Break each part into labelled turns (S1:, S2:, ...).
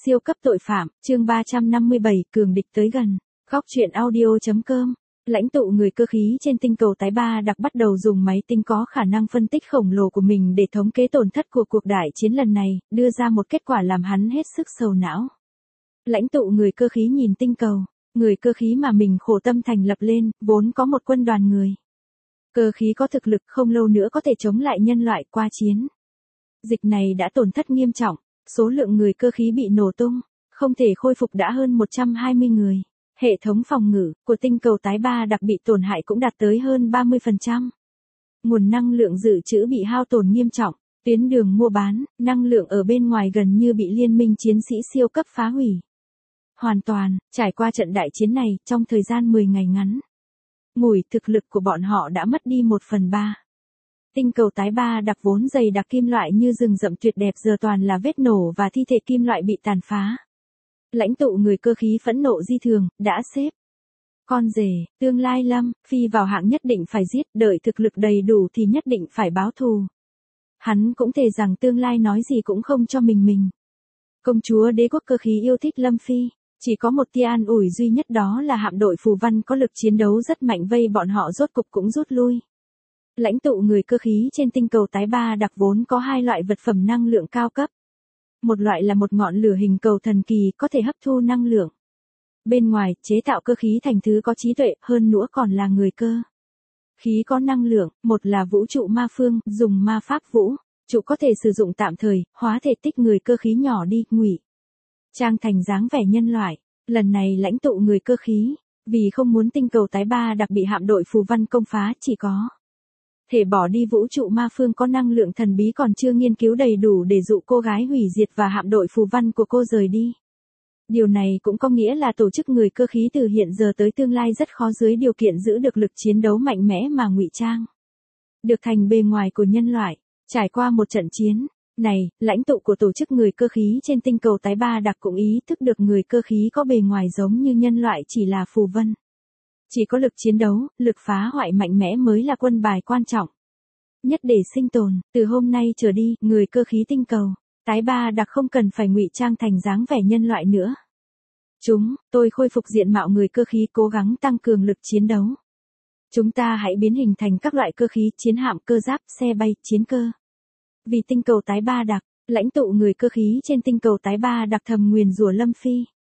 S1: Siêu cấp tội phạm, chương 357, cường địch tới gần. Góc truyện audio.com. Lãnh tụ người cơ khí trên tinh cầu tái ba đặc bắt đầu dùng máy tính có khả năng phân tích khổng lồ của mình để thống kê tổn thất của cuộc đại chiến lần này, đưa ra một kết quả làm hắn hết sức sầu não. Lãnh tụ người cơ khí nhìn tinh cầu, người cơ khí mà mình khổ tâm thành lập lên, vốn có một quân đoàn người. Cơ khí có thực lực không lâu nữa có thể chống lại nhân loại qua chiến. Dịch này đã tổn thất nghiêm trọng, số lượng người cơ khí bị nổ tung, không thể khôi phục đã hơn 120 người. Hệ thống phòng ngự của tinh cầu tái ba đặc bị tổn hại cũng đạt tới hơn 30%. Nguồn năng lượng dự trữ bị hao tổn nghiêm trọng, tuyến đường mua bán, năng lượng ở bên ngoài gần như bị liên minh chiến sĩ siêu cấp phá hủy. Hoàn toàn, trải qua trận đại chiến này, trong thời gian 10 ngày ngắn, ngủi thực lực của bọn họ đã mất đi 1/3. Tinh cầu tái ba đặc vốn dày đặc kim loại như rừng rậm tuyệt đẹp giờ toàn là vết nổ và thi thể kim loại bị tàn phá. Lãnh tụ người cơ khí phẫn nộ di thường, đã xếp con rể, tương lai Lâm Phi vào hạng nhất định phải giết, đợi thực lực đầy đủ thì nhất định phải báo thù. Hắn cũng thề rằng tương lai nói gì cũng không cho mình. Công chúa đế quốc cơ khí yêu thích Lâm Phi, chỉ có một tia an ủi duy nhất đó là hạm đội phù văn có lực chiến đấu rất mạnh vây bọn họ rốt cục cũng rút lui. Lãnh tụ người cơ khí trên tinh cầu tái ba đặc vốn có hai loại vật phẩm năng lượng cao cấp. Một loại là một ngọn lửa hình cầu thần kỳ có thể hấp thu năng lượng. Bên ngoài, chế tạo cơ khí thành thứ có trí tuệ, hơn nữa còn là người cơ khí có năng lượng. Một là vũ trụ ma phương, dùng ma pháp vũ trụ có thể sử dụng tạm thời, hóa thể tích người cơ khí nhỏ đi, ngụy trang thành dáng vẻ nhân loại. Lần này lãnh tụ người cơ khí, vì không muốn tinh cầu tái ba đặc bị hạm đội phù văn công phá, chỉ có thể bỏ đi vũ trụ ma phương có năng lượng thần bí còn chưa nghiên cứu đầy đủ để dụ cô gái hủy diệt và hạm đội phù văn của cô rời đi. Điều này cũng có nghĩa là tổ chức người cơ khí từ hiện giờ tới tương lai rất khó dưới điều kiện giữ được lực chiến đấu mạnh mẽ mà ngụy trang được thành bề ngoài của nhân loại. Trải qua một trận chiến này, lãnh tụ của tổ chức người cơ khí trên tinh cầu tái ba đặc cũng ý thức được người cơ khí có bề ngoài giống như nhân loại chỉ là phù vân. Chỉ có lực chiến đấu, lực phá hoại mạnh mẽ mới là quân bài quan trọng nhất để sinh tồn. Từ hôm nay trở đi, người cơ khí tinh cầu tái ba đặc không cần phải ngụy trang thành dáng vẻ nhân loại nữa. Tôi khôi phục diện mạo người cơ khí, cố gắng tăng cường lực chiến đấu. Chúng ta hãy biến hình thành các loại cơ khí, chiến hạm, cơ giáp, xe bay, chiến cơ. Vì tinh cầu tái ba đặc, lãnh tụ người cơ khí trên tinh cầu tái ba đặc thầm nguyền rủa Lâm Phi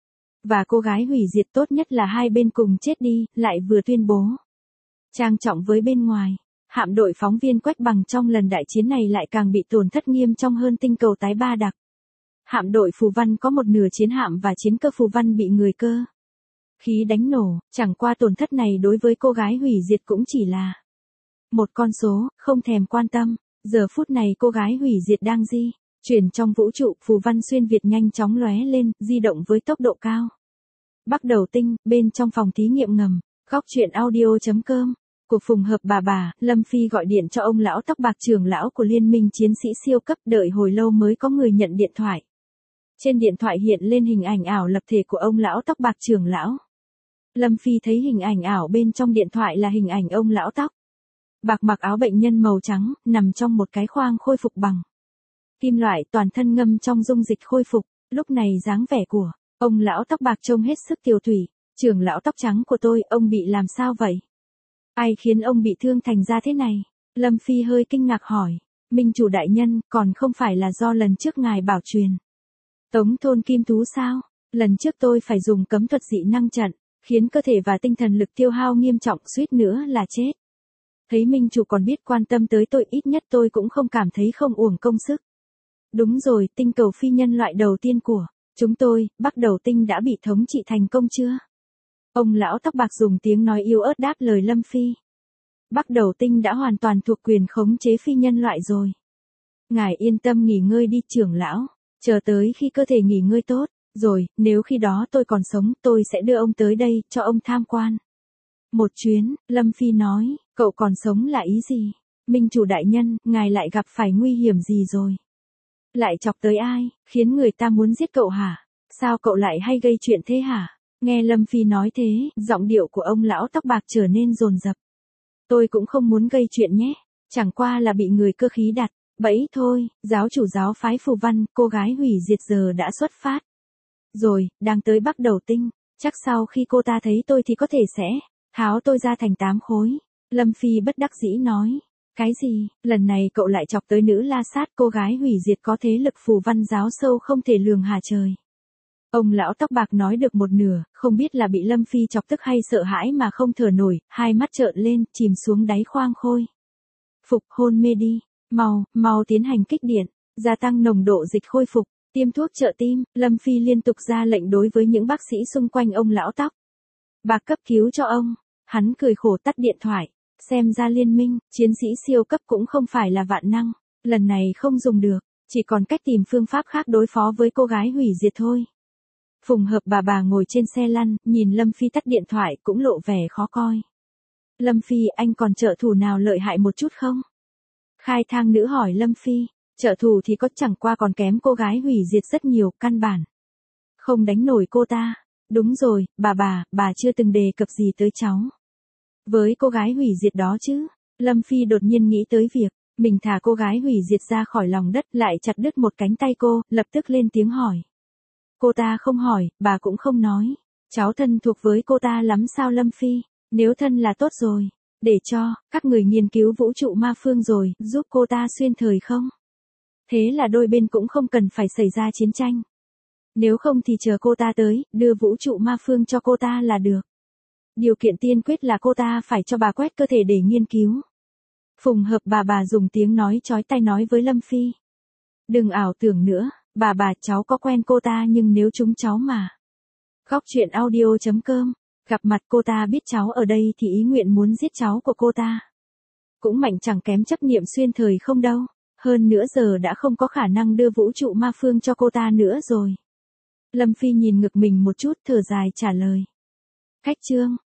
S1: và cô gái hủy diệt, tốt nhất là hai bên cùng chết đi, lại vừa tuyên bố trang trọng với bên ngoài. Hạm đội phóng viên Quách Bằng trong lần đại chiến này lại càng bị tổn thất nghiêm trọng hơn tinh cầu tái ba đặc. Hạm đội phù văn có một nửa chiến hạm và chiến cơ phù văn bị người cơ khí đánh nổ, chẳng qua tổn thất này đối với cô gái hủy diệt cũng chỉ là một con số, không thèm quan tâm. Giờ phút này cô gái hủy diệt đang di chuyển trong vũ trụ, phù văn xuyên việt nhanh chóng lóe lên, di động với tốc độ cao. Bắc Đầu Tinh, bên trong phòng thí nghiệm ngầm. Góc truyện audio.com. Cuộc phùng hợp bà, Lâm Phi gọi điện cho ông lão tóc bạc trưởng lão của liên minh chiến sĩ siêu cấp, đợi hồi lâu mới có người nhận điện thoại. Trên điện thoại hiện lên hình ảnh ảo lập thể của ông lão tóc bạc trưởng lão. Lâm Phi thấy hình ảnh ảo bên trong điện thoại là hình ảnh ông lão tóc bạc mặc áo bệnh nhân màu trắng, nằm trong một cái khoang khôi phục bằng kim loại, toàn thân ngâm trong dung dịch khôi phục. Lúc này dáng vẻ của ông lão tóc bạc trông hết sức tiều tụy. Trưởng lão tóc trắng của tôi, ông bị làm sao vậy? Ai khiến ông bị thương thành ra thế này? Lâm Phi hơi kinh ngạc hỏi. Minh chủ đại nhân, còn không phải là do lần trước ngài bảo truyền tống thôn kim thú sao? Lần trước tôi phải dùng cấm thuật dị năng trận, khiến cơ thể và tinh thần lực tiêu hao nghiêm trọng, suýt nữa là chết. Thấy Minh chủ còn biết quan tâm tới tôi, ít nhất tôi cũng không cảm thấy không uổng công sức. Đúng rồi, tinh cầu phi nhân loại đầu tiên của chúng tôi, Bắc Đầu Tinh đã bị thống trị thành công chưa? Ông lão tóc bạc dùng tiếng nói yếu ớt đáp lời Lâm Phi. Bắc Đầu Tinh đã hoàn toàn thuộc quyền khống chế phi nhân loại rồi. Ngài yên tâm nghỉ ngơi đi trưởng lão, chờ tới khi cơ thể nghỉ ngơi tốt rồi, nếu khi đó tôi còn sống, tôi sẽ đưa ông tới đây, cho ông tham quan một chuyến. Lâm Phi nói, cậu còn sống là ý gì? Minh chủ đại nhân, ngài lại gặp phải nguy hiểm gì rồi? Lại chọc tới ai, khiến người ta muốn giết cậu hả? Sao cậu lại hay gây chuyện thế hả? Nghe Lâm Phi nói thế, giọng điệu của ông lão tóc bạc trở nên dồn dập. Tôi cũng không muốn gây chuyện nhé, chẳng qua là bị người cơ khí đặt bẫy thôi. Giáo chủ giáo phái phù văn, cô gái hủy diệt giờ đã xuất phát. Rồi, đang tới Bắc Đầu Tinh, chắc sau khi cô ta thấy tôi thì có thể sẽ tháo tôi ra thành 8 khối. Lâm Phi bất đắc dĩ nói. Cái gì, lần này cậu lại chọc tới nữ La Sát, cô gái hủy diệt có thế lực phù văn giáo sâu không thể lường hà trời. Ông lão tóc bạc nói được một nửa, không biết là bị Lâm Phi chọc tức hay sợ hãi mà không thở nổi, hai mắt trợn lên, chìm xuống đáy khoang khôi. Phục, hôn mê đi, mau tiến hành kích điện, gia tăng nồng độ dịch khôi phục, tiêm thuốc trợ tim. Lâm Phi liên tục ra lệnh đối với những bác sĩ xung quanh ông lão tóc bạc cấp cứu cho ông. Hắn cười khổ tắt điện thoại, xem ra liên minh chiến sĩ siêu cấp cũng không phải là vạn năng, lần này không dùng được, chỉ còn cách tìm phương pháp khác đối phó với cô gái hủy diệt thôi. Phùng Hợp bà ngồi trên xe lăn, nhìn Lâm Phi tắt điện thoại cũng lộ vẻ khó coi. Lâm Phi, anh còn trợ thủ nào lợi hại một chút không? Khai thang nữ hỏi Lâm Phi, trợ thủ thì có, chẳng qua còn kém cô gái hủy diệt rất nhiều, căn bản không đánh nổi cô ta. Đúng rồi, bà chưa từng đề cập gì tới cháu với cô gái hủy diệt đó chứ. Lâm Phi đột nhiên nghĩ tới việc mình thả cô gái hủy diệt ra khỏi lòng đất, lại chặt đứt một cánh tay cô, lập tức lên tiếng hỏi. Cô ta không hỏi, bà cũng không nói. Cháu thân thuộc với cô ta lắm sao Lâm Phi? Nếu thân là tốt rồi. Để cho các người nghiên cứu vũ trụ ma phương rồi, giúp cô ta xuyên thời không? Thế là đôi bên cũng không cần phải xảy ra chiến tranh. Nếu không thì chờ cô ta tới, đưa vũ trụ ma phương cho cô ta là được. Điều kiện tiên quyết là cô ta phải cho bà quét cơ thể để nghiên cứu. Phùng Hợp bà dùng tiếng nói chói tai nói với Lâm Phi. Đừng ảo tưởng nữa, bà cháu có quen cô ta, nhưng nếu chúng cháu mà. Góc chuyện audio.com, gặp mặt cô ta biết cháu ở đây thì ý nguyện muốn giết cháu của cô ta cũng mạnh chẳng kém chấp niệm xuyên thời không đâu. Hơn nữa giờ đã không có khả năng đưa vũ trụ ma phương cho cô ta nữa rồi. Lâm Phi nhìn ngực mình một chút, thở dài trả lời. Khách trương,